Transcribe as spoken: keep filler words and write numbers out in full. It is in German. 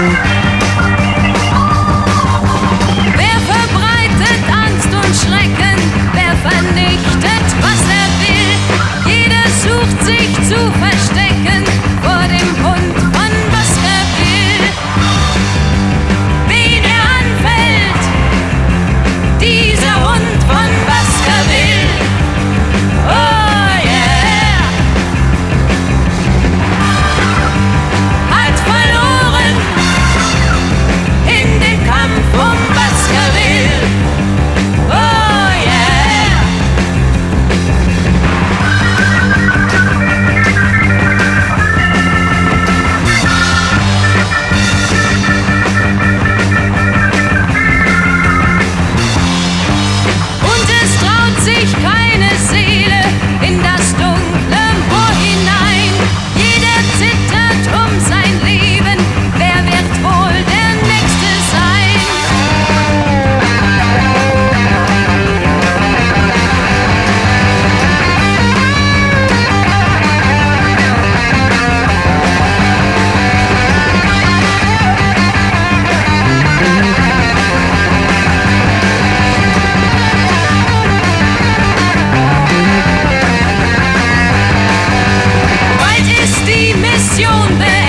Wer verbreitet Angst und Schrecken? Wer vernichtet, was er will? Jeder sucht sich zu verstecken vor dem Hund von Baskerville. Wen er anfällt, dieser Hund von Baskerville. Oh yeah! Hat verloren in dem Kampf um Baskerville. Oh yeah! Und es traut sich keine Seele in das dunkle Moor hinein. Jeder zittert um sein Leben. Wer wird wohl der Nächste sein? Bald ist die Mission beendet.